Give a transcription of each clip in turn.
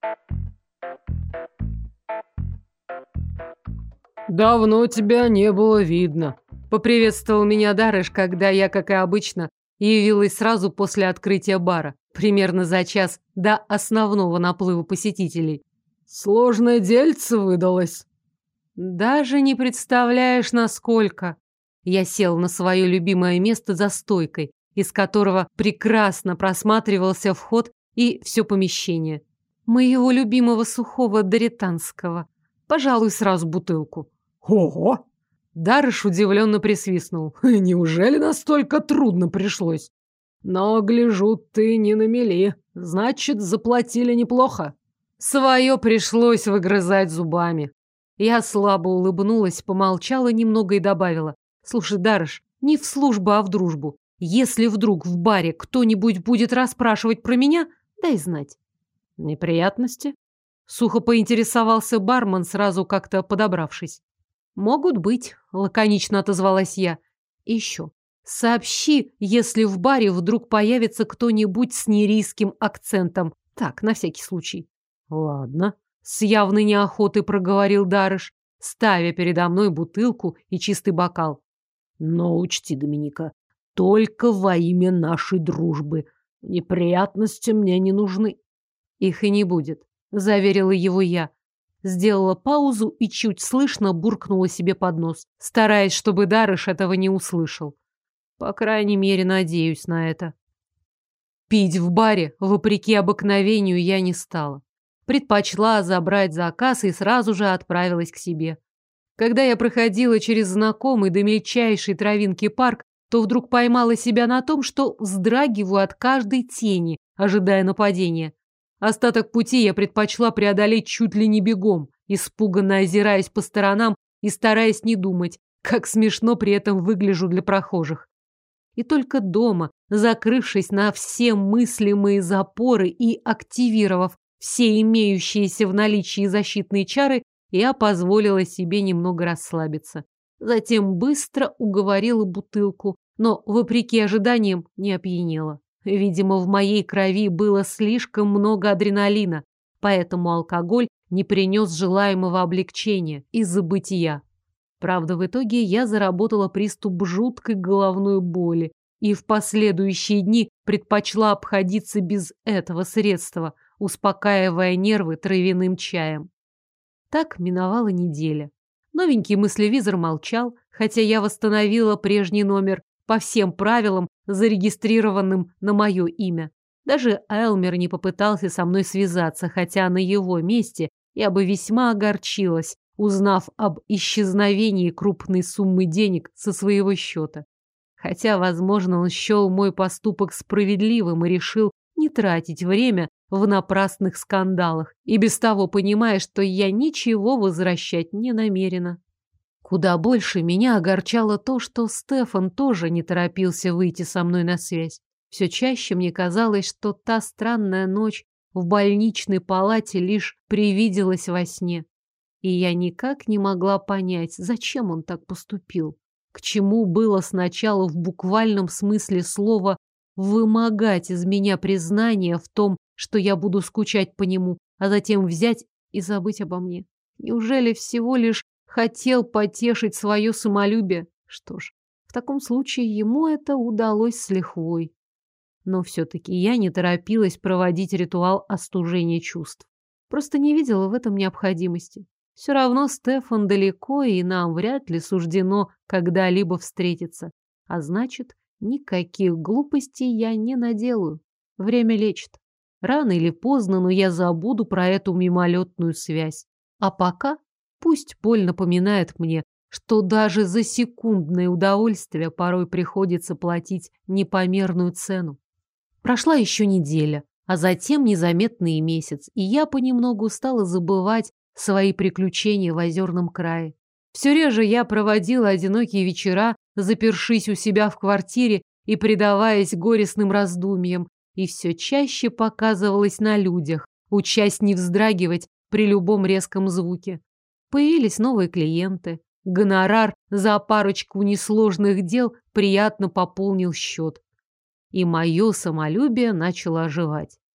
«Давно тебя не было видно», — поприветствовал меня Дарыш, когда я, как и обычно, явилась сразу после открытия бара, примерно за час до основного наплыва посетителей. «Сложное дельце выдалось». «Даже не представляешь, насколько». Я сел на свое любимое место за стойкой, из которого прекрасно просматривался вход и все помещение. Моего любимого сухого доританского. Пожалуй, сразу бутылку. Ого! Дарыш удивленно присвистнул. Неужели настолько трудно пришлось? Но, гляжу, ты не на мели. Значит, заплатили неплохо. Свое пришлось выгрызать зубами. Я слабо улыбнулась, помолчала немного и добавила. Слушай, Дарыш, не в службу, а в дружбу. Если вдруг в баре кто-нибудь будет расспрашивать про меня, дай знать. Неприятности? Сухо поинтересовался бармен, сразу как-то подобравшись. «Могут быть», — лаконично отозвалась я. «И еще. Сообщи, если в баре вдруг появится кто-нибудь с нерийским акцентом. Так, на всякий случай». «Ладно», — с явной неохотой проговорил Дарыш, ставя передо мной бутылку и чистый бокал. «Но учти, Доминика, только во имя нашей дружбы. Неприятности мне не нужны». «Их и не будет», — заверила его я. Сделала паузу и чуть слышно буркнула себе под нос, стараясь, чтобы Дарыш этого не услышал. По крайней мере, надеюсь на это. Пить в баре, вопреки обыкновению, я не стала. Предпочла забрать заказ и сразу же отправилась к себе. Когда я проходила через знакомый до мельчайшей травинки парк, то вдруг поймала себя на том, что вздрагиваю от каждой тени, ожидая нападения. Остаток пути я предпочла преодолеть чуть ли не бегом, испуганно озираясь по сторонам и стараясь не думать, как смешно при этом выгляжу для прохожих. И только дома, закрывшись на все мыслимые запоры и активировав все имеющиеся в наличии защитные чары, я позволила себе немного расслабиться. Затем быстро уговорила бутылку, но, вопреки ожиданиям, не опьянела. Видимо, в моей крови было слишком много адреналина, поэтому алкоголь не принес желаемого облегчения и забытия. Правда, в итоге я заработала приступ жуткой головной боли и в последующие дни предпочла обходиться без этого средства, успокаивая нервы травяным чаем. Так миновала неделя. Новенький мыслевизор молчал, хотя я восстановила прежний номер по всем правилам, зарегистрированным на мое имя. Даже Элмер не попытался со мной связаться, хотя на его месте я бы весьма огорчилась, узнав об исчезновении крупной суммы денег со своего счета. Хотя, возможно, он счел мой поступок справедливым и решил не тратить время в напрасных скандалах, и без того понимая, что я ничего возвращать не намерена. Куда больше меня огорчало то, что Стефан тоже не торопился выйти со мной на связь. Все чаще мне казалось, что та странная ночь в больничной палате лишь привиделась во сне. И я никак не могла понять, зачем он так поступил. К чему было сначала в буквальном смысле слова вымогать из меня признание в том, что я буду скучать по нему, а затем взять и забыть обо мне. Неужели всего лишь хотел потешить свое самолюбие? Что ж, в таком случае ему это удалось с лихвой. Но все-таки я не торопилась проводить ритуал остужения чувств. Просто не видела в этом необходимости. Все равно Стефан далеко, и нам вряд ли суждено когда-либо встретиться. А значит, никаких глупостей я не наделаю. Время лечит. Рано или поздно, но я забуду про эту мимолетную связь. А пока пусть боль напоминает мне, что даже за секундное удовольствие порой приходится платить непомерную цену. Прошла еще неделя, а затем незаметный месяц, и я понемногу стала забывать свои приключения в Озерном крае. Все реже я проводила одинокие вечера, запершись у себя в квартире и предаваясь горестным раздумьям, и все чаще показывалась на людях, учась не вздрагивать при любом резком звуке. Появились новые клиенты. Гонорар за парочку несложных дел приятно пополнил счет. И мое самолюбие начало оживать.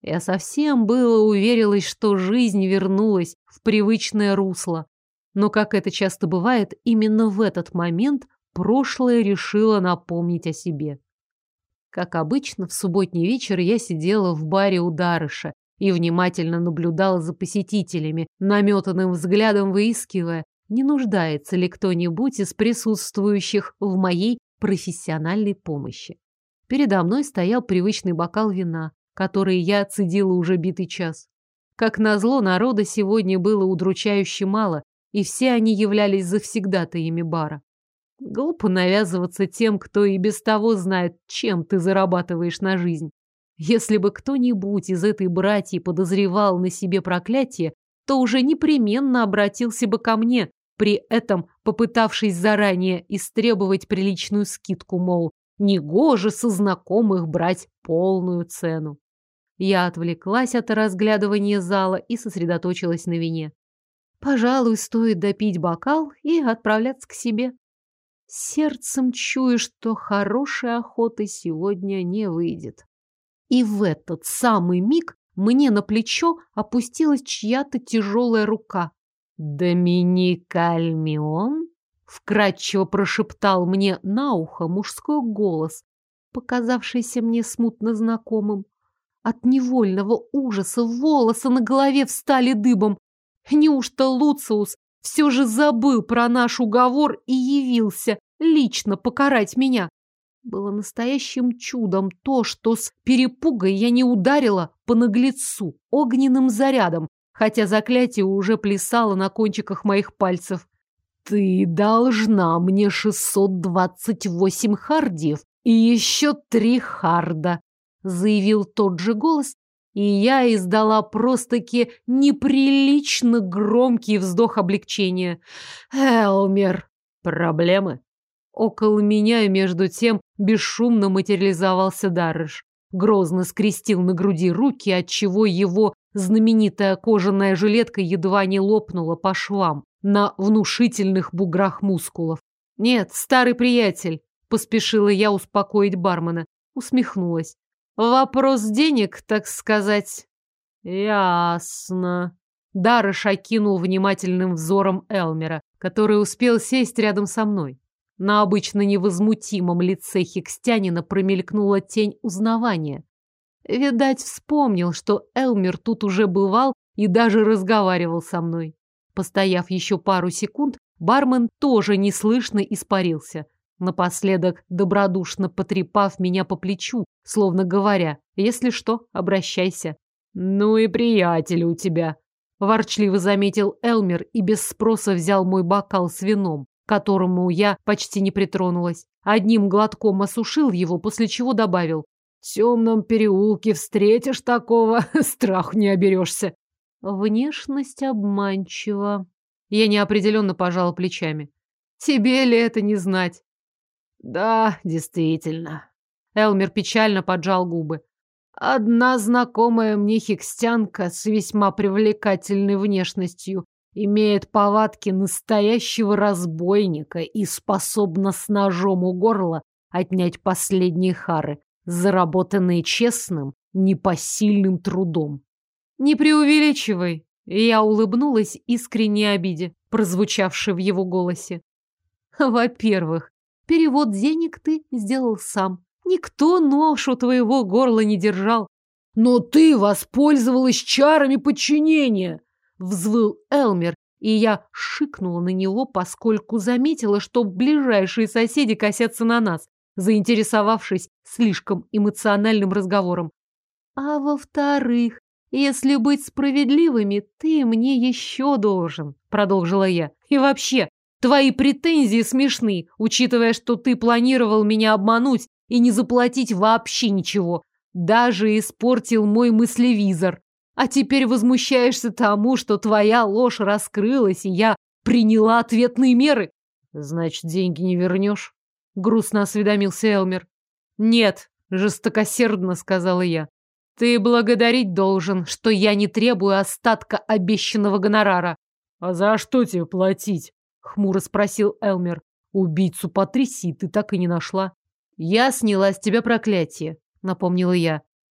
Я совсем было уверилась, что жизнь вернулась в привычное русло. Но, как это часто бывает, именно в этот момент прошлое решило напомнить о себе. Как обычно, в субботний вечер я сидела в баре у Дарыша и внимательно наблюдала за посетителями, наметанным взглядом выискивая, не нуждается ли кто-нибудь из присутствующих в моей профессиональной помощи. Передо мной стоял привычный бокал вина, который я цедила уже битый час. Как назло, народа сегодня было удручающе мало, и все они являлись завсегдатаями бара. Глупо навязываться тем, кто и без того знает, чем ты зарабатываешь на жизнь. Если бы кто-нибудь из этой братьи подозревал на себе проклятие, то уже непременно обратился бы ко мне, при этом попытавшись заранее истребовать приличную скидку, мол, негоже со знакомых брать полную цену. Я отвлеклась от разглядывания зала и сосредоточилась на вине. Пожалуй, стоит допить бокал и отправляться к себе. Сердцем чую, что хорошей охоты сегодня не выйдет. И в этот самый миг мне на плечо опустилась чья-то тяжелая рука. «Доминик Альмион?» — вкрадчиво прошептал мне на ухо мужской голос, показавшийся мне смутно знакомым. От невольного ужаса волосы на голове встали дыбом. Неужто Луциус все же забыл про наш уговор и явился лично покарать меня? Было настоящим чудом то, что с перепугой я не ударила по наглецу огненным зарядом, хотя заклятие уже плясало на кончиках моих пальцев. «Ты должна мне 628 хардиев и еще 3 харда», заявил тот же голос, и я издала просто-таки неприлично громкий вздох облегчения. «Элмер!» «Проблемы?» Около меня, между тем, бесшумно материализовался Дарыш. Грозно скрестил на груди руки, отчего его знаменитая кожаная жилетка едва не лопнула по швам на внушительных буграх мускулов. «Нет, старый приятель», — поспешила я успокоить бармена, усмехнулась. «Вопрос денег, так сказать». «Ясно». Дарыш окинул внимательным взором Элмера, который успел сесть рядом со мной. На обычно невозмутимом лице хикстянина промелькнула тень узнавания. Видать, вспомнил, что Элмер тут уже бывал и даже разговаривал со мной. Постояв еще пару секунд, бармен тоже неслышно испарился, напоследок добродушно потрепав меня по плечу, словно говоря, если что, обращайся. «Ну и приятели у тебя», – ворчливо заметил Элмер и без спроса взял мой бокал с вином, к которому я почти не притронулась. Одним глотком осушил его, после чего добавил: «В темном переулке встретишь такого, страху не оберешься». Внешность обманчива. Я неопределенно пожала плечами. Тебе ли это не знать? Да, действительно. Элмер печально поджал губы. Одна знакомая мне хикстянка с весьма привлекательной внешностью имеет повадки настоящего разбойника и способна с ножом у горла отнять последние хары, заработанные честным, непосильным трудом. Не преувеличивай. Я улыбнулась искренней обиде, прозвучавшей в его голосе. Во-первых, перевод денег ты сделал сам. Никто нож у твоего горла не держал. Но ты воспользовалась чарами подчинения, взвыл Элмер, и я шикнула на него, поскольку заметила, что ближайшие соседи косятся на нас, заинтересовавшись слишком эмоциональным разговором. А во-вторых, если быть справедливыми, ты мне еще должен, продолжила я. И вообще, твои претензии смешны, учитывая, что ты планировал меня обмануть и не заплатить вообще ничего. Даже испортил мой мыслевизор. А теперь возмущаешься тому, что твоя ложь раскрылась, и я приняла ответные меры. Значит, деньги не вернешь? Грустно осведомился Элмер. Нет, жестокосердно сказала я. Ты благодарить должен, что я не требую остатка обещанного гонорара. А за что тебе платить? Хмуро спросил Элмер. Убийцу Патрисии ты так и не нашла. Я сняла с тебя проклятие, напомнила я.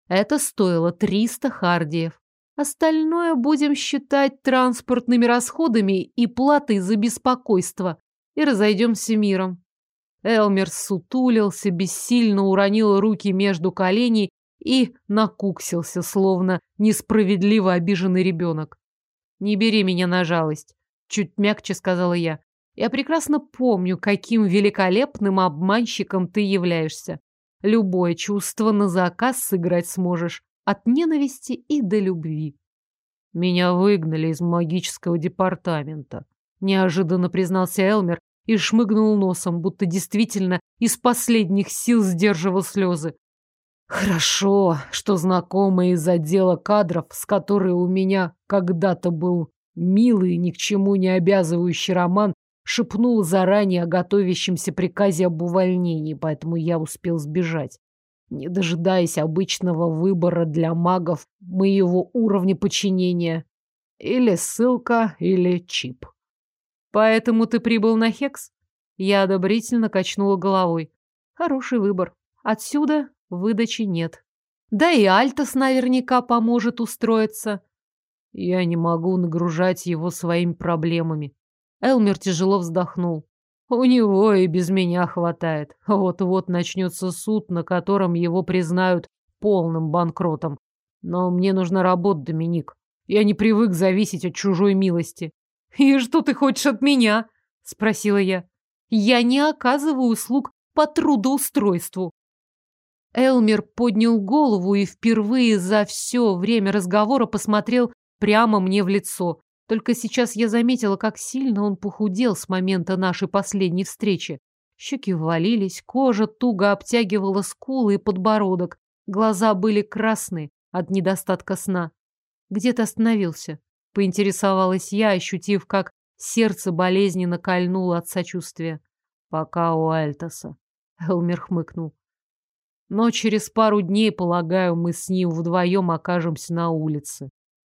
Это стоило 300 хардиев. Остальное будем считать транспортными расходами и платой за беспокойство. И разойдемся миром. Элмер сутулился, бессильно уронил руки между коленей и накуксился, словно несправедливо обиженный ребенок. «Не бери меня на жалость», — чуть мягче сказала я. «Я прекрасно помню, каким великолепным обманщиком ты являешься. Любое чувство на заказ сыграть сможешь, от ненависти и до любви». «Меня выгнали из магического департамента», — неожиданно признался Элмер и шмыгнул носом, будто действительно из последних сил сдерживал слезы. «Хорошо, что знакомый из отдела кадров, с которой у меня когда-то был милый, ни к чему не обязывающий роман, шепнул заранее о готовящемся приказе об увольнении, поэтому я успел сбежать, не дожидаясь обычного выбора для магов моего уровня подчинения. Или ссылка, или чип». «Поэтому ты прибыл на Хекс?» Я одобрительно качнула головой. «Хороший выбор. Отсюда выдачи нет. Да и Альтос наверняка поможет устроиться». «Я не могу нагружать его своими проблемами». Элмер тяжело вздохнул. «У него и без меня хватает. Вот-вот начнется суд, на котором его признают полным банкротом. Но мне нужна работа, Доминик. Я не привык зависеть от чужой милости». «И что ты хочешь от меня?» — спросила я. «Я не оказываю услуг по трудоустройству». Элмер поднял голову и впервые за все время разговора посмотрел прямо мне в лицо. Только сейчас я заметила, как сильно он похудел с момента нашей последней встречи. Щеки ввалились, кожа туго обтягивала скулы и подбородок. Глаза были красные от недостатка сна. «Где ты остановился?» — поинтересовалась я, ощутив, как сердце болезненно кольнуло от сочувствия. «Пока у Альтоса», — Элмер хмыкнул. «Но через пару дней, полагаю, мы с ним вдвоем окажемся на улице.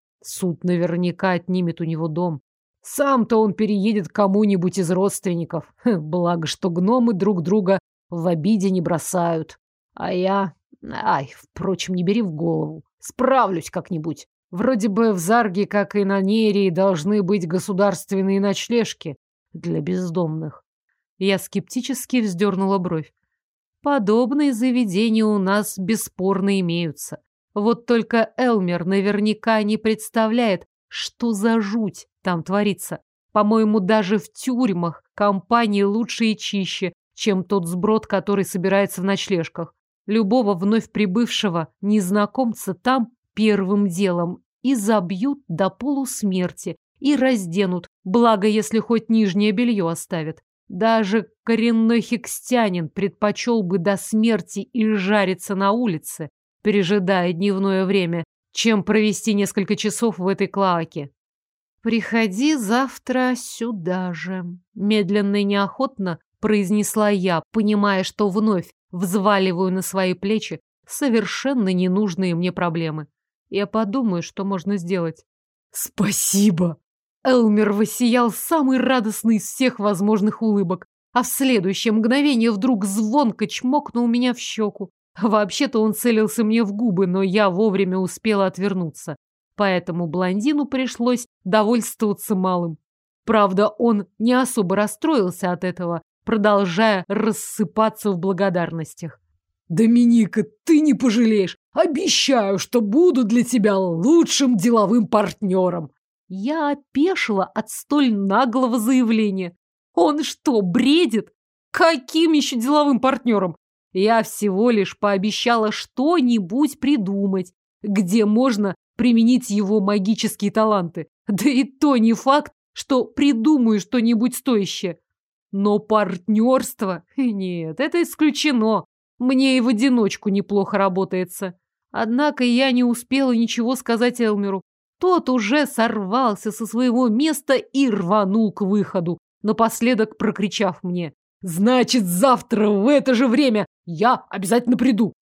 Суд наверняка отнимет у него дом. Сам-то он переедет к кому-нибудь из родственников. Благо, что гномы друг друга в обиде не бросают. А я... впрочем, не бери в голову. Справлюсь как-нибудь. Вроде бы в Зарге, как и на Нерии, должны быть государственные ночлежки для бездомных». Я скептически вздернула бровь. «Подобные заведения у нас бесспорно имеются. Вот только Элмер наверняка не представляет, что за жуть там творится. По-моему, даже в тюрьмах компании лучше и чище, чем тот сброд, который собирается в ночлежках. Любого вновь прибывшего незнакомца там первым делом и забьют до полусмерти, и разденут, благо, если хоть нижнее белье оставят. Даже коренной хекстянин предпочел бы до смерти и жариться на улице, пережидая дневное время, чем провести несколько часов в этой клоаке. «Приходи завтра сюда же», — медленно и неохотно произнесла я, понимая, что вновь взваливаю на свои плечи совершенно ненужные мне проблемы. Я подумаю, что можно сделать. «Спасибо!» Элмер воссиял самый радостный из всех возможных улыбок, а в следующее мгновение вдруг звонко чмокнул меня в щеку. Вообще-то он целился мне в губы, но я вовремя успела отвернуться. Поэтому блондину пришлось довольствоваться малым. Правда, он не особо расстроился от этого, продолжая рассыпаться в благодарностях. «Доминика, ты не пожалеешь! Обещаю, что буду для тебя лучшим деловым партнером!» Я опешила от столь наглого заявления. Он что, бредит? Каким еще деловым партнером? Я всего лишь пообещала что-нибудь придумать, где можно применить его магические таланты. Да и то не факт, что придумаю что-нибудь стоящее. Но партнерство? Нет, это исключено. Мне и в одиночку неплохо работается. Однако я не успела ничего сказать Элмеру. Тот уже сорвался со своего места и рванул к выходу, напоследок прокричав мне: «Значит, завтра в это же время я обязательно приду!»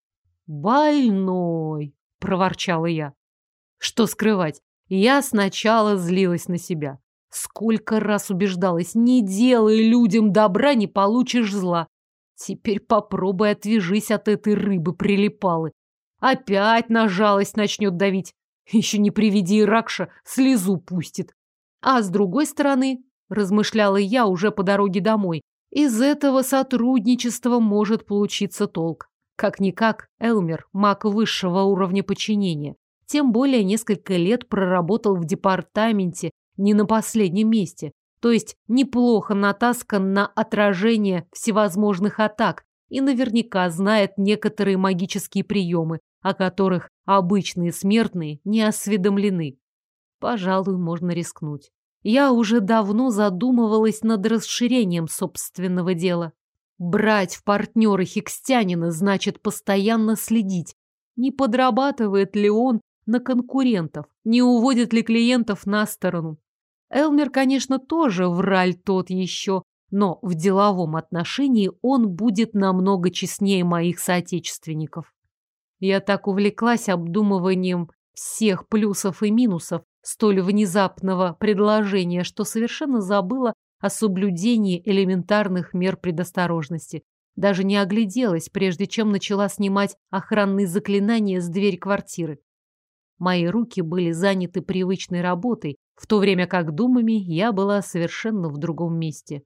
«Больной!» — проворчала я. Что скрывать, я сначала злилась на себя. Сколько раз убеждалась: не делай людям добра, не получишь зла. Теперь попробуй отвяжись от этой рыбы-прилипалы. Опять на жалость начнет давить. Еще не приведи Иракша, слезу пустит. А с другой стороны, размышляла я уже по дороге домой, из этого сотрудничества может получиться толк. Как-никак, Элмер – маг высшего уровня подчинения. Тем более несколько лет проработал в департаменте не на последнем месте. То есть неплохо натаскан на отражение всевозможных атак и наверняка знает некоторые магические приемы, о которых обычные смертные не осведомлены. Пожалуй, можно рискнуть. Я уже давно задумывалась над расширением собственного дела. Брать в партнеры хикстянина значит постоянно следить, не подрабатывает ли он на конкурентов, не уводит ли клиентов на сторону. Элмер, конечно, тоже враль тот еще, но в деловом отношении он будет намного честнее моих соотечественников. Я так увлеклась обдумыванием всех плюсов и минусов столь внезапного предложения, что совершенно забыла о соблюдении элементарных мер предосторожности. Даже не огляделась, прежде чем начала снимать охранные заклинания с двери квартиры. Мои руки были заняты привычной работой, в то время как думами я была совершенно в другом месте.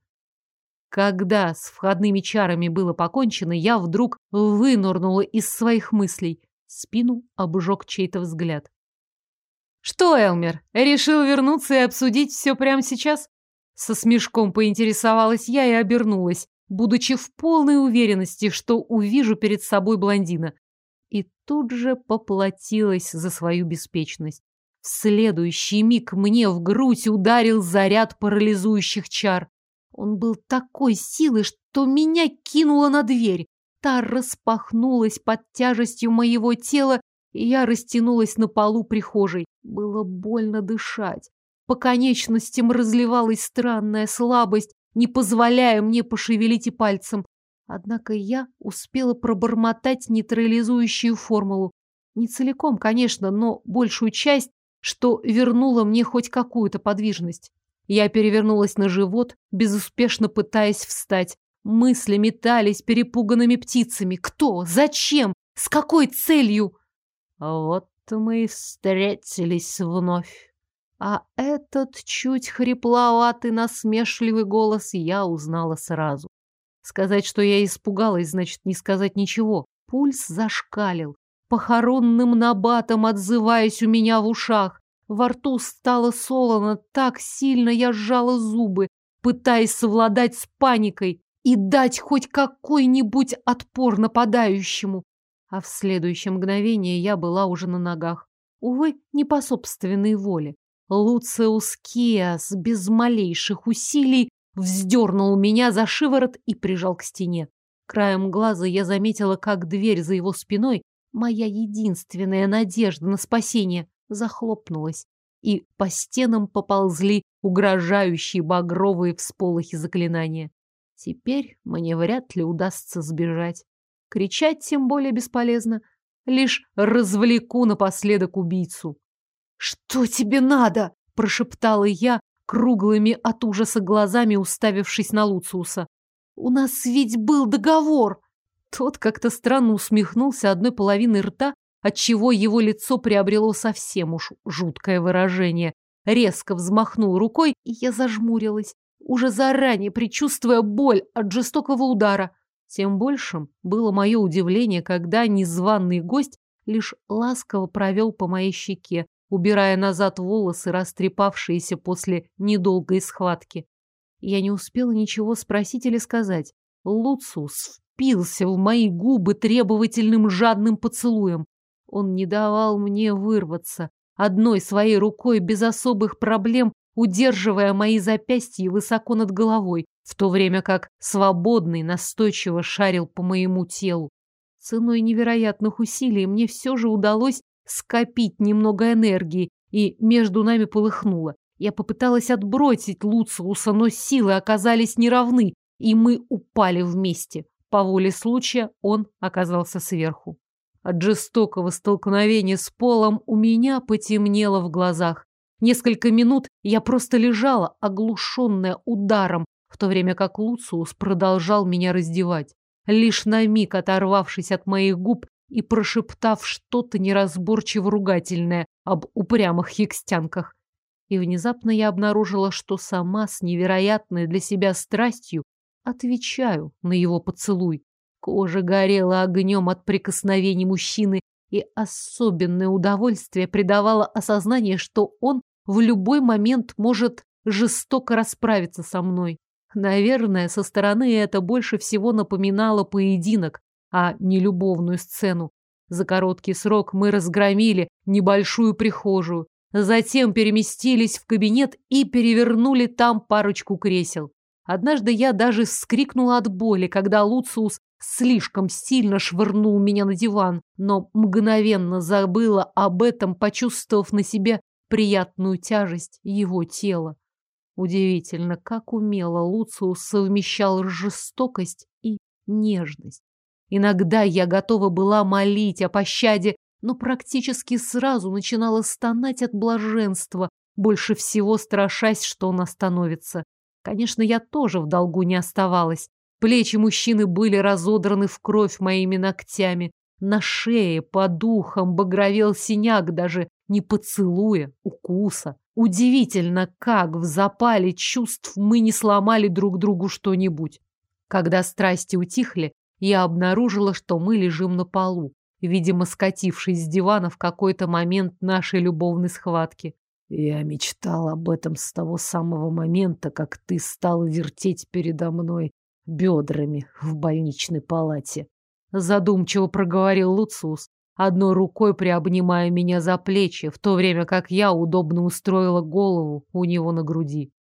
Когда с входными чарами было покончено, я вдруг вынырнула из своих мыслей. Спину обжег чей-то взгляд. «Что, Элмер, решил вернуться и обсудить все прямо сейчас?» Со смешком поинтересовалась я и обернулась, будучи в полной уверенности, что увижу перед собой блондина. И тут же поплатилась за свою беспечность. В следующий миг мне в грудь ударил заряд парализующих чар. Он был такой силы, что меня кинуло на дверь. Та распахнулась под тяжестью моего тела, и я растянулась на полу прихожей. Было больно дышать. По конечностям разливалась странная слабость, не позволяя мне пошевелить и пальцем. Однако я успела пробормотать нейтрализующую формулу. Не целиком, конечно, но большую часть, что вернуло мне хоть какую-то подвижность. Я перевернулась на живот, безуспешно пытаясь встать. Мысли метались перепуганными птицами. Кто? Зачем? С какой целью? Вот мы и встретились вновь. А этот чуть хрипловатый, насмешливый голос я узнала сразу. Сказать, что я испугалась, значит не сказать ничего. Пульс зашкалил, похоронным набатом отзываясь у меня в ушах. Во рту стало солоно, так сильно я сжала зубы, пытаясь совладать с паникой и дать хоть какой-нибудь отпор нападающему. А в следующее мгновение я была уже на ногах. Увы, не по собственной воле. Луциус Киас без малейших усилий вздернул меня за шиворот и прижал к стене. Краем глаза я заметила, как дверь за его спиной, моя единственная надежда на спасение, захлопнулась, и по стенам поползли угрожающие багровые всполохи заклинания. Теперь мне вряд ли удастся сбежать. Кричать тем более бесполезно. Лишь развлеку напоследок убийцу. «Что тебе надо?» – прошептала я, круглыми от ужаса глазами уставившись на Луциуса. «У нас ведь был договор!» Тот как-то странно усмехнулся одной половиной рта, отчего его лицо приобрело совсем уж жуткое выражение. Резко взмахнул рукой, и я зажмурилась, уже заранее предчувствуя боль от жестокого удара. Тем большим было мое удивление, когда незваный гость лишь ласково провел по моей щеке, убирая назад волосы, растрепавшиеся после недолгой схватки. Я не успела ничего спросить или сказать. Луциус впился в мои губы требовательным жадным поцелуем. Он не давал мне вырваться, одной своей рукой без особых проблем удерживая мои запястья высоко над головой, в то время как свободный настойчиво шарил по моему телу. Ценой невероятных усилий мне все же удалось скопить немного энергии, и между нами полыхнуло. Я попыталась отбросить Луциуса, но силы оказались неравны, и мы упали вместе. По воле случая он оказался сверху. От жестокого столкновения с полом у меня потемнело в глазах. Несколько минут я просто лежала, оглушенная ударом, в то время как Луциус продолжал меня раздевать. Лишь на миг оторвавшись от моих губ, и прошептав что-то неразборчиво ругательное об упрямых хикстянках. И внезапно я обнаружила, что сама с невероятной для себя страстью отвечаю на его поцелуй. Кожа горела огнем от прикосновений мужчины, и особенное удовольствие придавало осознание, что он в любой момент может жестоко расправиться со мной. Наверное, со стороны это больше всего напоминало поединок, а не любовную сцену. За короткий срок мы разгромили небольшую прихожую, затем переместились в кабинет и перевернули там парочку кресел. Однажды я даже вскрикнула от боли, когда Луциус слишком сильно швырнул меня на диван, но мгновенно забыла об этом, почувствовав на себе приятную тяжесть его тела. Удивительно, как умело Луциус совмещал жестокость и нежность. Иногда я готова была молить о пощаде, но практически сразу начинала стонать от блаженства, больше всего страшась, что он остановится. Конечно, я тоже в долгу не оставалась. Плечи мужчины были разодраны в кровь моими ногтями. На шее под ухом багровел синяк, даже не поцелуя, укуса. Удивительно, как в запале чувств мы не сломали друг другу что-нибудь. Когда страсти утихли, я обнаружила, что мы лежим на полу, видимо, скатившись с дивана в какой-то момент нашей любовной схватки. Я мечтал об этом с того самого момента, как ты стал вертеть передо мной бедрами в больничной палате. Задумчиво проговорил Луциус, одной рукой приобнимая меня за плечи, в то время как я удобно устроила голову у него на груди.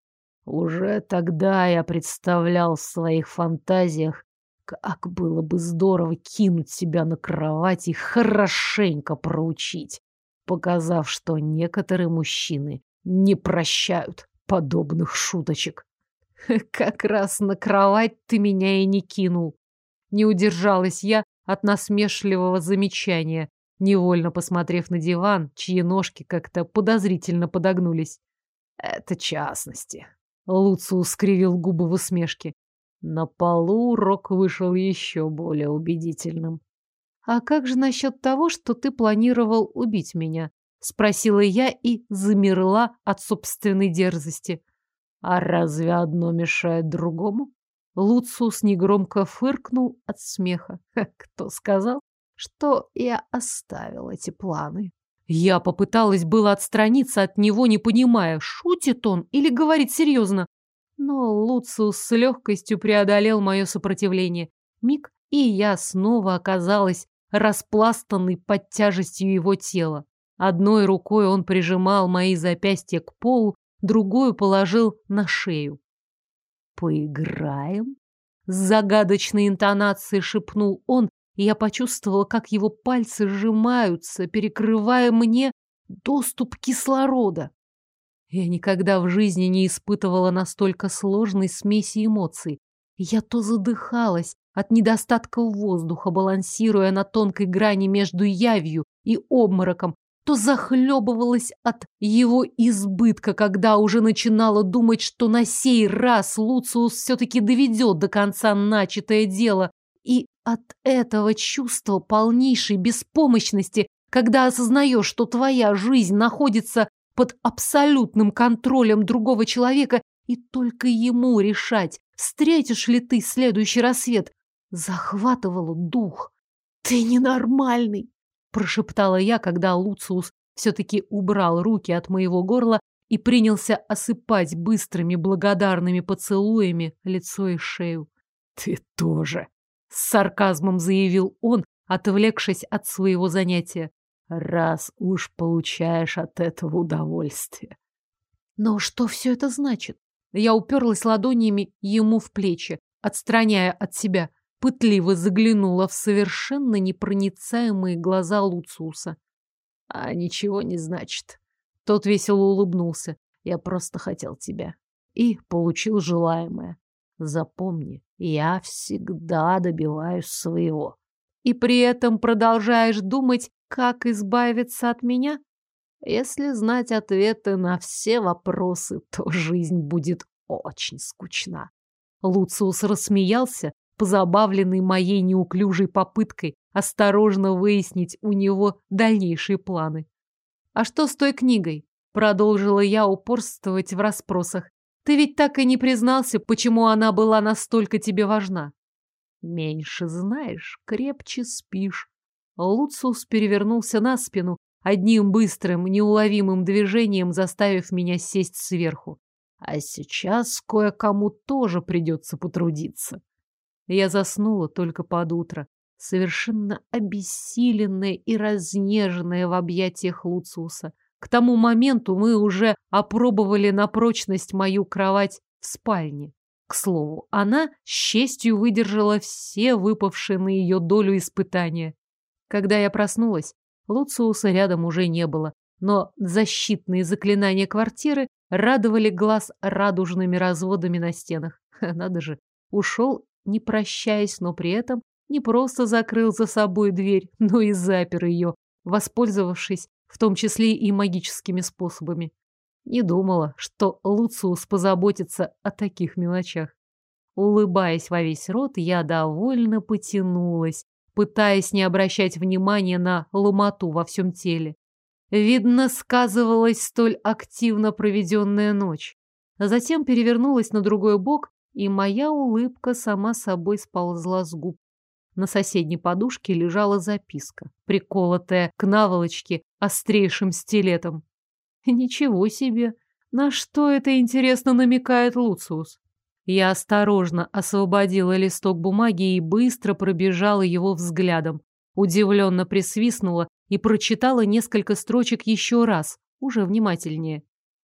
Уже тогда я представлял в своих фантазиях, как было бы здорово кинуть себя на кровать и хорошенько проучить, показав, что некоторые мужчины не прощают подобных шуточек. Как раз на кровать ты меня и не кинул. Не удержалась я от насмешливого замечания, невольно посмотрев на диван, чьи ножки как-то подозрительно подогнулись. Это частности. Луциус скривил губы в усмешке. На полу урок вышел еще более убедительным. «А как же насчет того, что ты планировал убить меня?» — спросила я и замерла от собственной дерзости. «А разве одно мешает другому?» Луциус негромко фыркнул от смеха. «Кто сказал, что я оставил эти планы?» Я попыталась было отстраниться от него, не понимая, шутит он или говорит серьезно. Но Луциус с легкостью преодолел мое сопротивление. Миг, и я снова оказалась распластанной под тяжестью его тела. Одной рукой он прижимал мои запястья к полу, другую положил на шею. «Поиграем?» С загадочной интонацией шепнул он, и я почувствовала, как его пальцы сжимаются, перекрывая мне доступ кислорода. Я никогда в жизни не испытывала настолько сложной смеси эмоций. Я то задыхалась от недостатка воздуха, балансируя на тонкой грани между явью и обмороком, то захлебывалась от его избытка, когда уже начинала думать, что на сей раз Луциус все-таки доведет до конца начатое дело. И от этого чувства полнейшей беспомощности, когда осознаешь, что твоя жизнь находится под абсолютным контролем другого человека, и только ему решать, встретишь ли ты следующий рассвет, захватывало дух. «Ты ненормальный!» – прошептала я, когда Луциус все-таки убрал руки от моего горла и принялся осыпать быстрыми благодарными поцелуями лицо и шею. «Ты тоже!» – с сарказмом заявил он, отвлекшись от своего занятия. «Раз уж получаешь от этого удовольствие». Но что все это значит? Я уперлась ладонями ему в плечи, отстраняя от себя, пытливо заглянула в совершенно непроницаемые глаза Луциуса. «А ничего не значит». Тот весело улыбнулся. «Я просто хотел тебя. И получил желаемое. Запомни, я всегда добиваюсь своего». «И при этом продолжаешь думать, как избавиться от меня?» Если знать ответы на все вопросы, то жизнь будет очень скучна. Луциус рассмеялся, позабавленный моей неуклюжей попыткой осторожно выяснить у него дальнейшие планы. «А что с той книгой?» — продолжила я упорствовать в расспросах. «Ты ведь так и не признался, почему она была настолько тебе важна». «Меньше знаешь, крепче спишь». Луциус перевернулся на спину, одним быстрым, неуловимым движением заставив меня сесть сверху. «А сейчас кое-кому тоже придется потрудиться». Я заснула только под утро, совершенно обессиленная и разнеженная в объятиях Луциуса. К тому моменту мы уже опробовали на прочность мою кровать в спальне. К слову, она с честью выдержала все выпавшие на ее долю испытания. Когда я проснулась, Луциуса рядом уже не было, но защитные заклинания квартиры радовали глаз радужными разводами на стенах. Надо же, ушел, не прощаясь, но при этом не просто закрыл за собой дверь, но и запер ее, воспользовавшись в том числе и магическими способами. Не думала, что Луциус позаботится о таких мелочах. Улыбаясь во весь рот, я довольно потянулась, пытаясь не обращать внимания на ломоту во всем теле. Видно, сказывалась столь активно проведенная ночь. А затем перевернулась на другой бок, и моя улыбка сама собой сползла с губ. На соседней подушке лежала записка, приколотая к наволочке острейшим стилетом. Ничего себе! На что это, интересно, намекает Луциус? Я осторожно освободила листок бумаги и быстро пробежала его взглядом. Удивленно присвистнула и прочитала несколько строчек еще раз, уже внимательнее.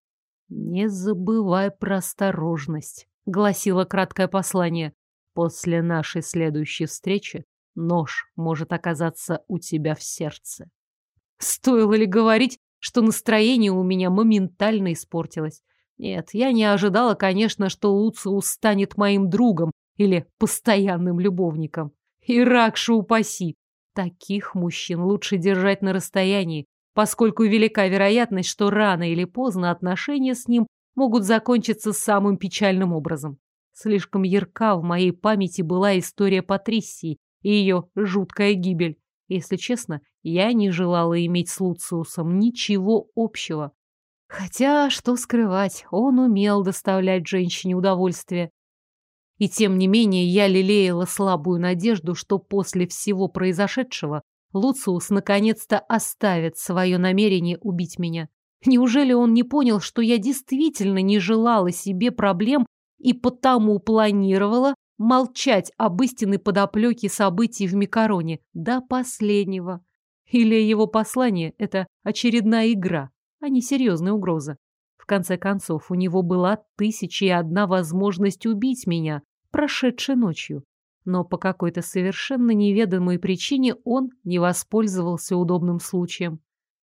«Не забывай про осторожность», — гласило краткое послание. «После нашей следующей встречи нож может оказаться у тебя в сердце». Стоило ли говорить, что настроение у меня моментально испортилось? Нет, я не ожидала, конечно, что Луциус станет моим другом или постоянным любовником. Иракша упаси! Таких мужчин лучше держать на расстоянии, поскольку велика вероятность, что рано или поздно отношения с ним могут закончиться самым печальным образом. Слишком ярка в моей памяти была история Патрисии и ее жуткая гибель. Если честно, я не желала иметь с Луциусом ничего общего. Хотя, что скрывать, он умел доставлять женщине удовольствие. И тем не менее я лелеяла слабую надежду, что после всего произошедшего Луциус наконец-то оставит свое намерение убить меня. Неужели он не понял, что я действительно не желала себе проблем и потому планировала молчать об истинной подоплеке событий в Микароне до последнего? Или его послание – это очередная игра, а не серьезная угроза? В конце концов, у него была 1001 возможность убить меня, прошедшей ночью. Но по какой-то совершенно неведомой причине он не воспользовался удобным случаем.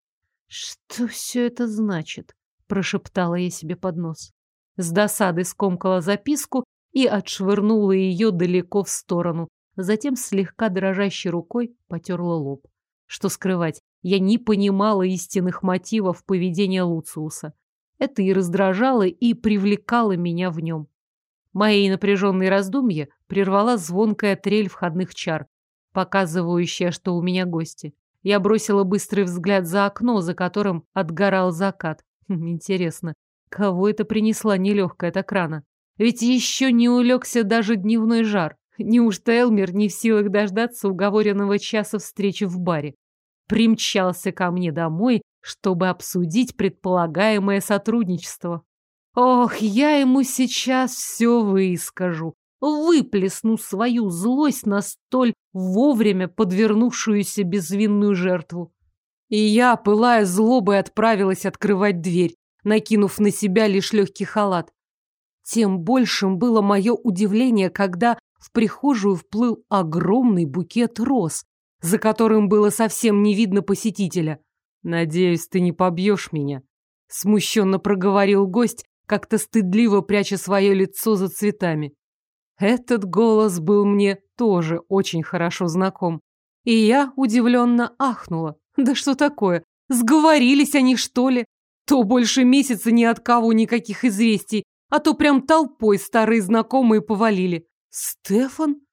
«Что все это значит?» – прошептала я себе под нос. С досадой скомкала записку и отшвырнула ее далеко в сторону. Затем слегка дрожащей рукой потерла лоб. Что скрывать, я не понимала истинных мотивов поведения Луциуса. Это и раздражало, и привлекало меня в нем. Мои напряженные раздумья прервала звонкая трель входных чар, показывающая, что у меня гости. Я бросила быстрый взгляд за окно, за которым отгорал закат. Интересно, кого это принесла нелегкая так рано? Ведь еще не улегся даже дневной жар. Неужто Элмер не в силах дождаться уговоренного часа встречи в баре? Примчался ко мне домой, чтобы обсудить предполагаемое сотрудничество. Ох, я ему сейчас все выскажу, выплесну свою злость на столь вовремя подвернувшуюся безвинную жертву. И я, пылая злобой, отправилась открывать дверь, накинув на себя лишь легкий халат. Тем большим было мое удивление, когда в прихожую вплыл огромный букет роз, за которым было совсем не видно посетителя. «Надеюсь, ты не побьешь меня», — смущенно проговорил гость, как-то стыдливо пряча свое лицо за цветами. Этот голос был мне тоже очень хорошо знаком. И я удивленно ахнула. Да что такое? Сговорились они, что ли? То больше месяца ни от кого никаких известий, а то прям толпой старые знакомые повалили. Стефан?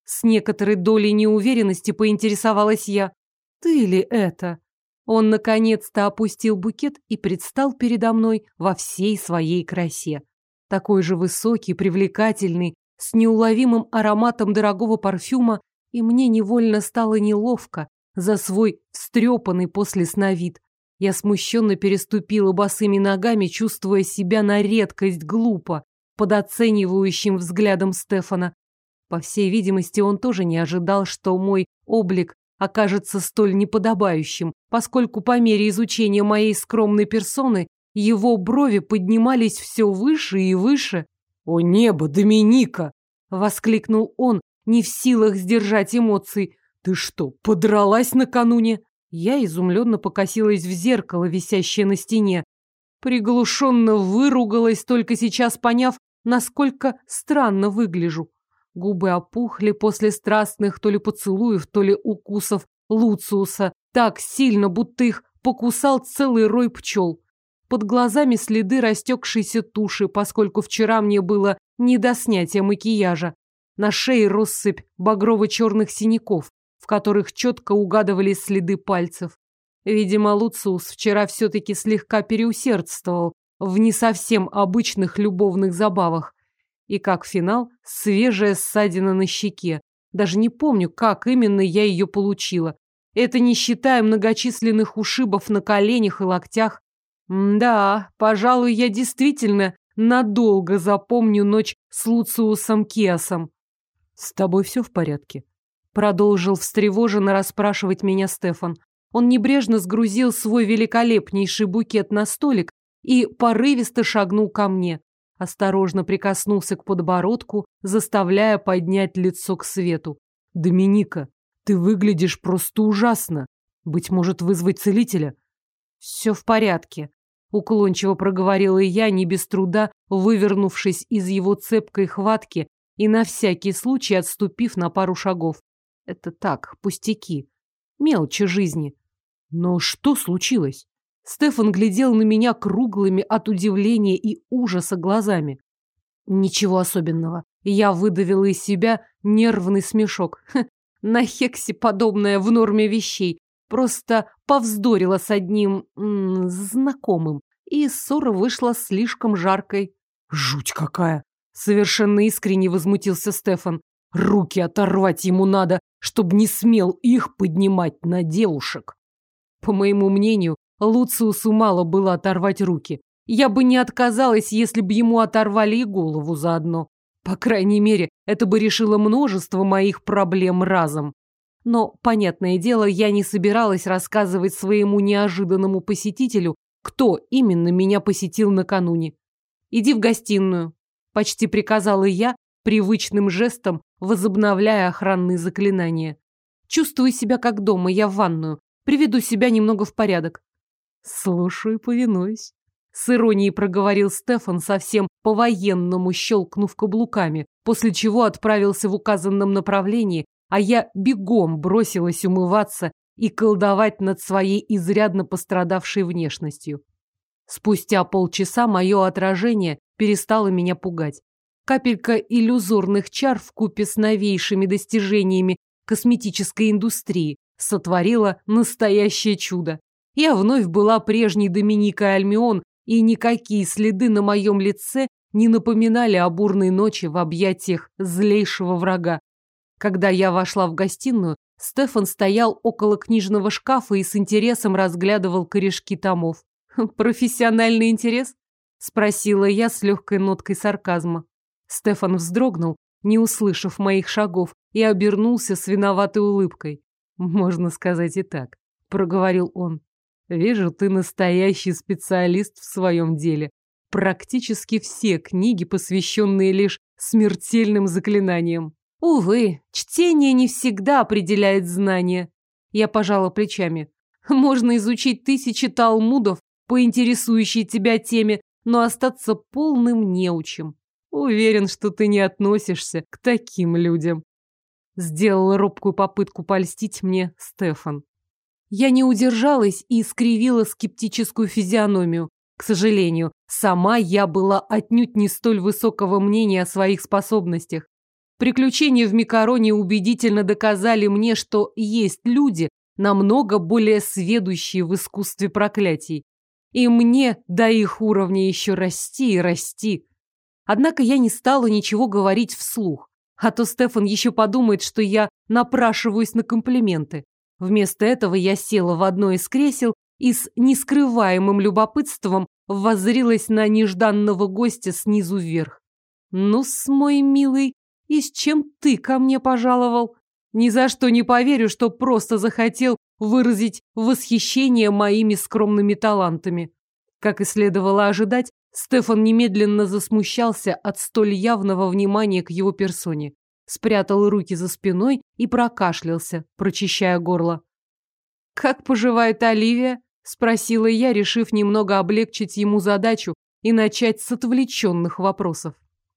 С некоторой долей неуверенности поинтересовалась я. Ты ли это? Он наконец-то опустил букет и предстал передо мной во всей своей красе. Такой же высокий, привлекательный, с неуловимым ароматом дорогого парфюма, и мне невольно стало неловко за свой встрепанный после сна вид. Я смущенно переступила босыми ногами, чувствуя себя на редкость глупо под оценивающим взглядом Стефана. По всей видимости, он тоже не ожидал, что мой облик окажется столь неподобающим, поскольку по мере изучения моей скромной персоны его брови поднимались все выше и выше. «О небо, Доминика!» — воскликнул он, не в силах сдержать эмоций. «Ты что, подралась накануне?» Я изумленно покосилась в зеркало, висящее на стене. Приглушенно выругалась, только сейчас поняв, насколько странно выгляжу. Губы опухли после страстных то ли поцелуев, то ли укусов Луциуса, так сильно, будто их покусал целый рой пчел. Под глазами следы растекшейся туши, поскольку вчера мне было не до снятия макияжа. На шее россыпь багрово-черных синяков, в которых четко угадывались следы пальцев. Видимо, Луциус вчера все-таки слегка переусердствовал в не совсем обычных любовных забавах. И как финал, свежая ссадина на щеке. Даже не помню, как именно я ее получила. Это не считая многочисленных ушибов на коленях и локтях. Да, пожалуй, я действительно надолго запомню ночь с Луциусом Киасом. «С тобой все в порядке?» Продолжил встревоженно расспрашивать меня Стефан. Он небрежно сгрузил свой великолепнейший букет на столик и порывисто шагнул ко мне. Осторожно прикоснулся к подбородку, заставляя поднять лицо к свету. «Доминика, ты выглядишь просто ужасно. Быть может, вызвать целителя?» «Все в порядке», — уклончиво проговорила я, не без труда вывернувшись из его цепкой хватки и на всякий случай отступив на пару шагов. «Это так, пустяки, мелочи жизни». «Но что случилось?» Стефан глядел на меня круглыми от удивления и ужаса глазами. Ничего особенного. Я выдавила из себя нервный смешок. На Хексе подобное в норме вещей. Просто повздорила с одним знакомым, и ссора вышла слишком жаркой. «Жуть какая!» — совершенно искренне возмутился Стефан. «Руки оторвать ему надо, чтобы не смел их поднимать на девушек». По моему мнению, Луциусу мало было оторвать руки. Я бы не отказалась, если бы ему оторвали и голову заодно. По крайней мере, это бы решило множество моих проблем разом. Но, понятное дело, я не собиралась рассказывать своему неожиданному посетителю, кто именно меня посетил накануне. «Иди в гостиную», — почти приказала я, привычным жестом возобновляя охранные заклинания. «Чувствую себя как дома, я в ванную. Приведу себя немного в порядок». «Слушаю и повинуюсь», — с иронией проговорил Стефан, совсем по-военному щелкнув каблуками, после чего отправился в указанном направлении, а я бегом бросилась умываться и колдовать над своей изрядно пострадавшей внешностью. Спустя полчаса мое отражение перестало меня пугать. Капелька иллюзорных чар вкупе с новейшими достижениями косметической индустрии сотворила настоящее чудо. Я вновь была прежней Доминикой Альмион, и никакие следы на моем лице не напоминали о бурной ночи в объятиях злейшего врага. Когда я вошла в гостиную, Стефан стоял около книжного шкафа и с интересом разглядывал корешки томов. «Профессиональный интерес?» — спросила я с легкой ноткой сарказма. Стефан вздрогнул, не услышав моих шагов, и обернулся с виноватой улыбкой. «Можно сказать и так», — проговорил он. «Вижу, ты настоящий специалист в своем деле. Практически все книги, посвященные лишь смертельным заклинаниям». «Увы, чтение не всегда определяет знания». Я пожала плечами. «Можно изучить 1000 талмудов по интересующей тебя теме, но остаться полным неучем. Уверен, что ты не относишься к таким людям». Сделала робкую попытку польстить мне Стефан. Я не удержалась и скривила скептическую физиономию. К сожалению, сама я была отнюдь не столь высокого мнения о своих способностях. Приключения в Микароне убедительно доказали мне, что есть люди, намного более сведущие в искусстве проклятий. И мне до их уровня еще расти и расти. Однако я не стала ничего говорить вслух, а то Стефан еще подумает, что я напрашиваюсь на комплименты. Вместо этого я села в одно из кресел и с нескрываемым любопытством воззрилась на нежданного гостя снизу вверх. «Ну-с, мой милый, и с чем ты ко мне пожаловал? Ни за что не поверю, что просто захотел выразить восхищение моими скромными талантами». Как и следовало ожидать, Стефан немедленно засмущался от столь явного внимания к его персоне, спрятал руки за спиной и прокашлялся, прочищая горло. «Как поживает Оливия?» – спросила я, решив немного облегчить ему задачу и начать с отвлеченных вопросов.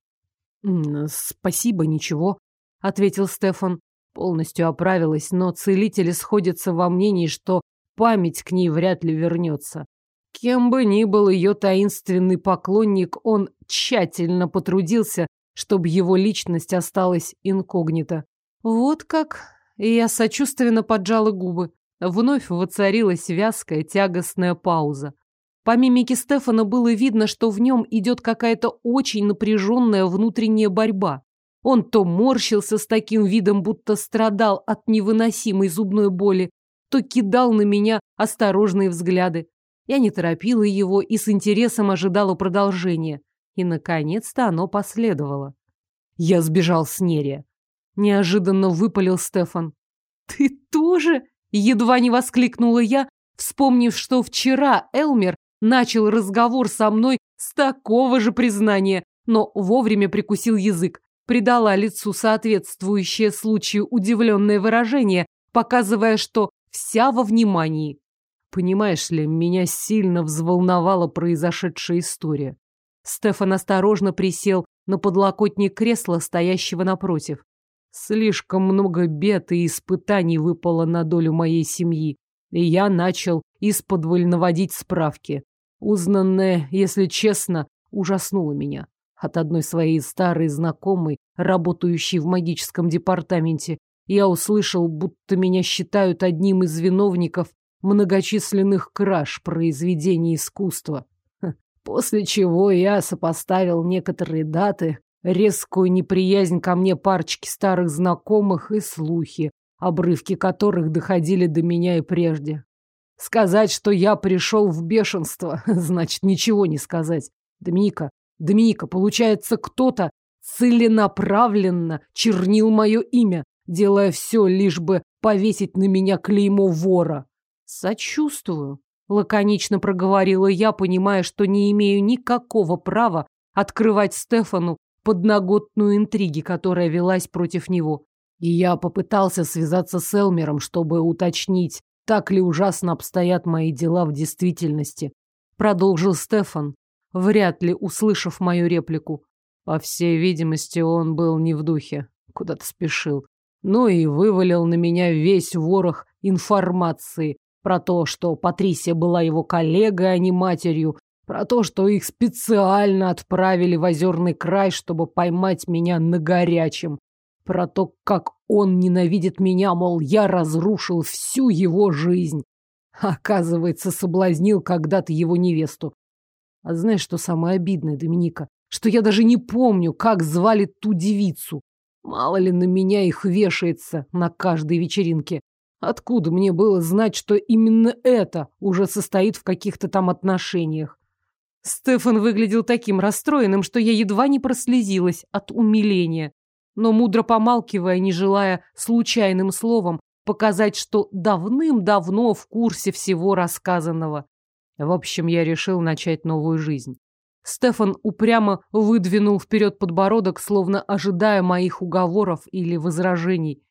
«Спасибо, ничего», — ответил Стефан. Полностью оправилась, но целители сходятся во мнении, что память к ней вряд ли вернется. Кем бы ни был ее таинственный поклонник, он тщательно потрудился, чтобы его личность осталась инкогнито. Вот как? И я сочувственно поджала губы. Вновь воцарилась вязкая, тягостная пауза. По мимике Стефана было видно, что в нем идет какая-то очень напряженная внутренняя борьба. Он то морщился с таким видом, будто страдал от невыносимой зубной боли, то кидал на меня осторожные взгляды. Я не торопила его и с интересом ожидала продолжения. И, наконец-то, оно последовало. «Я сбежал с Нерия», — неожиданно выпалил Стефан. «Ты тоже?» — едва не воскликнула я, вспомнив, что вчера Элмер начал разговор со мной с такого же признания, но вовремя прикусил язык, придала лицу соответствующее случаю удивленное выражение, показывая, что вся во внимании. Понимаешь ли, меня сильно взволновала произошедшая история. Стефан осторожно присел на подлокотник кресла, стоящего напротив. Слишком много бед и испытаний выпало на долю моей семьи, и я начал исподволь наводить справки. Узнанное, если честно, ужаснуло меня. От одной своей старой знакомой, работающей в магическом департаменте, я услышал, будто меня считают одним из виновников многочисленных краж произведений искусства. После чего я сопоставил некоторые даты, резкую неприязнь ко мне парочки старых знакомых и слухи, обрывки которых доходили до меня и прежде. Сказать, что я пришел в бешенство, значит ничего не сказать. Доминика, получается, кто-то целенаправленно чернил мое имя, делая все, лишь бы повесить на меня клеймо вора. «Сочувствую», — лаконично проговорила я, понимая, что не имею никакого права открывать Стефану подноготную интриги, которая велась против него. И я попытался связаться с Элмером, чтобы уточнить, так ли ужасно обстоят мои дела в действительности. Продолжил Стефан, вряд ли услышав мою реплику. По всей видимости, он был не в духе, куда-то спешил. Ну и вывалил на меня весь ворох информации про то, что Патрисия была его коллегой, а не матерью, про то, что их специально отправили в Озерный край, чтобы поймать меня на горячем, про то, как он ненавидит меня, мол, я разрушил всю его жизнь. Оказывается, соблазнил когда-то его невесту. А знаешь, что самое обидное, Доминика? Что я даже не помню, как звали ту девицу. Мало ли на меня их вешается на каждой вечеринке. Откуда мне было знать, что именно это уже состоит в каких-то там отношениях? Стефан выглядел таким расстроенным, что я едва не прослезилась от умиления. Но мудро помалкивая, не желая случайным словом показать, что давным-давно в курсе всего рассказанного. В общем, я решил начать новую жизнь. Стефан упрямо выдвинул вперед подбородок, словно ожидая моих уговоров или возражений.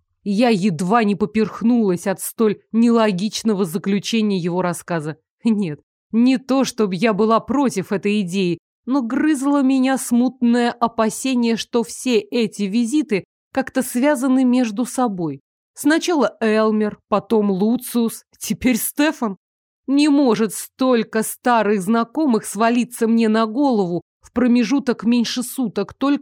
Я едва не поперхнулась от столь нелогичного заключения его рассказа. Нет, не то, чтобы я была против этой идеи, но грызло меня смутное опасение, что все эти визиты как-то связаны между собой. Сначала Элмер, потом Луциус, теперь Стефан. Не может столько старых знакомых свалиться мне на голову в промежуток меньше суток только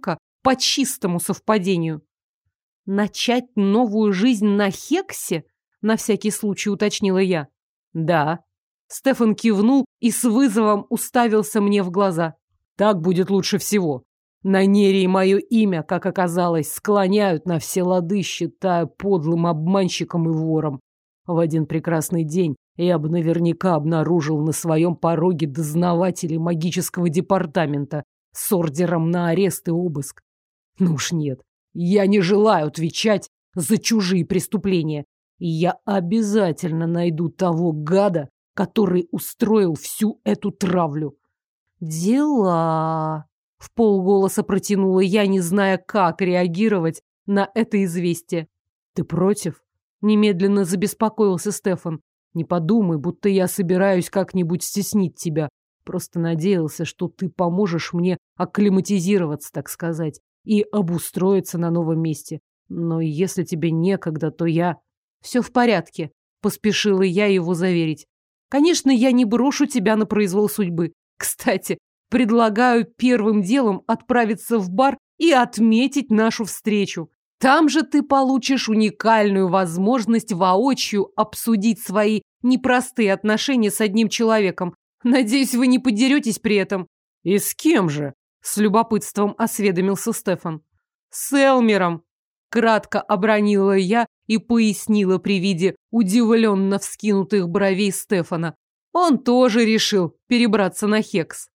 по чистому совпадению. Начать новую жизнь на Хексе? На всякий случай уточнила я. Да. Стефан кивнул и с вызовом уставился мне в глаза. Так будет лучше всего. На Нерии мое имя, как оказалось, склоняют на все лады, считая подлым обманщиком и вором. В один прекрасный день я бы наверняка обнаружил на своем пороге дознавателей магического департамента с ордером на арест и обыск. Ну уж нет, я не желаю отвечать за чужие преступления. И я обязательно найду того гада, который устроил всю эту травлю. Дела... Вполголоса протянула я, не зная, как реагировать на это известие. Ты против? Немедленно забеспокоился Стефан. Не подумай, будто я собираюсь как-нибудь стеснить тебя. Просто надеялся, что ты поможешь мне акклиматизироваться, так сказать, и обустроиться на новом месте. Но если тебе некогда, то я... Все в порядке, поспешила я его заверить. Конечно, я не брошу тебя на произвол судьбы. Кстати, предлагаю первым делом отправиться в бар и отметить нашу встречу. Там же ты получишь уникальную возможность воочию обсудить свои непростые отношения с одним человеком. Надеюсь, вы не подеретесь при этом. И с кем же? С любопытством осведомился Стефан. С Элмером. Кратко обронила я и пояснила при виде удивленно вскинутых бровей Стефана. Он тоже решил перебраться на Хекс.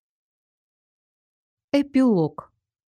Эпилог.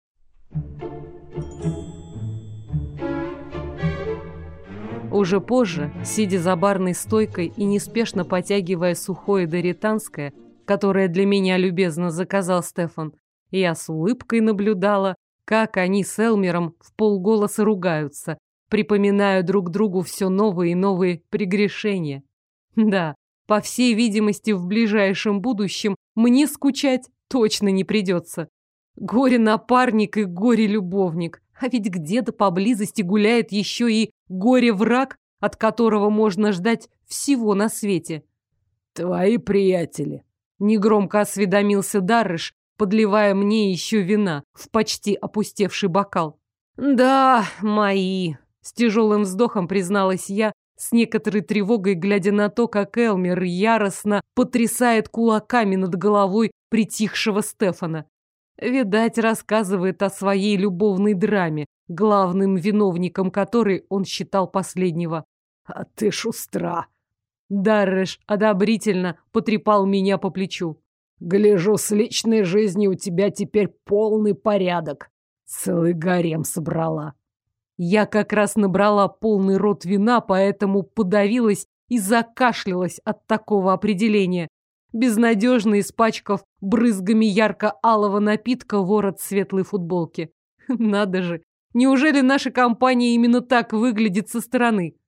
Уже позже, сидя за барной стойкой и неспешно потягивая сухое доританское, которое для меня любезно заказал Стефан, я с улыбкой наблюдала, как они с Элмером вполголоса ругаются, припоминая друг другу все новые и новые прегрешения. Да, по всей видимости, в ближайшем будущем мне скучать точно не придется. Горе-напарник и горе-любовник. А ведь где-то поблизости гуляет еще и горе-враг, от которого можно ждать всего на свете. «Твои приятели», — негромко осведомился Дарреш, подливая мне еще вина в почти опустевший бокал. «Да, мои», — с тяжелым вздохом призналась я, с некоторой тревогой глядя на то, как Элмер яростно потрясает кулаками над головой притихшего Стефана. Видать, рассказывает о своей любовной драме, главным виновником которой он считал последнего. «А ты шустра!» Дарреш одобрительно потрепал меня по плечу. «Гляжу, с личной жизнью у тебя теперь полный порядок. Целый гарем собрала». Я как раз набрала полный рот вина, поэтому подавилась и закашлялась от такого определения, безнадежно испачкав брызгами ярко-алого напитка ворот светлой футболки. Надо же, неужели наша компания именно так выглядит со стороны?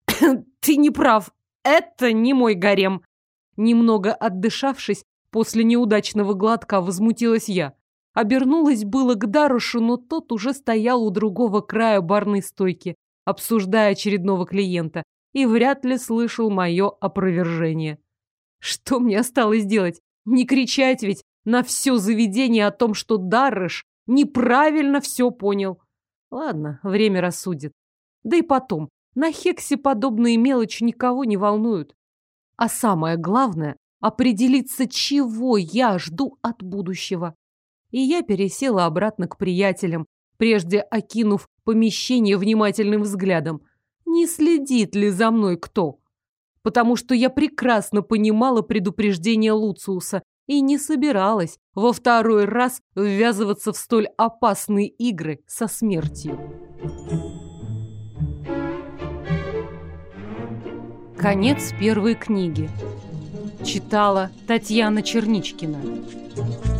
Ты не прав, это не мой гарем. Немного отдышавшись, после неудачного глотка возмутилась я. Обернулась было к Дарушу, но тот уже стоял у другого края барной стойки, обсуждая очередного клиента, и вряд ли слышал мое опровержение. Что мне осталось делать? Не кричать ведь на все заведение о том, что Дарреш неправильно все понял. Ладно, время рассудит. Да и потом, на Хексе подобные мелочи никого не волнуют. А самое главное — определиться, чего я жду от будущего. И я пересела обратно к приятелям, прежде окинув помещение внимательным взглядом. Не следит ли за мной кто? Потому что я прекрасно понимала предупреждение Луциуса и не собиралась во второй раз ввязываться в столь опасные игры со смертью. Конец первой книги. Читала Татьяна Черничкина.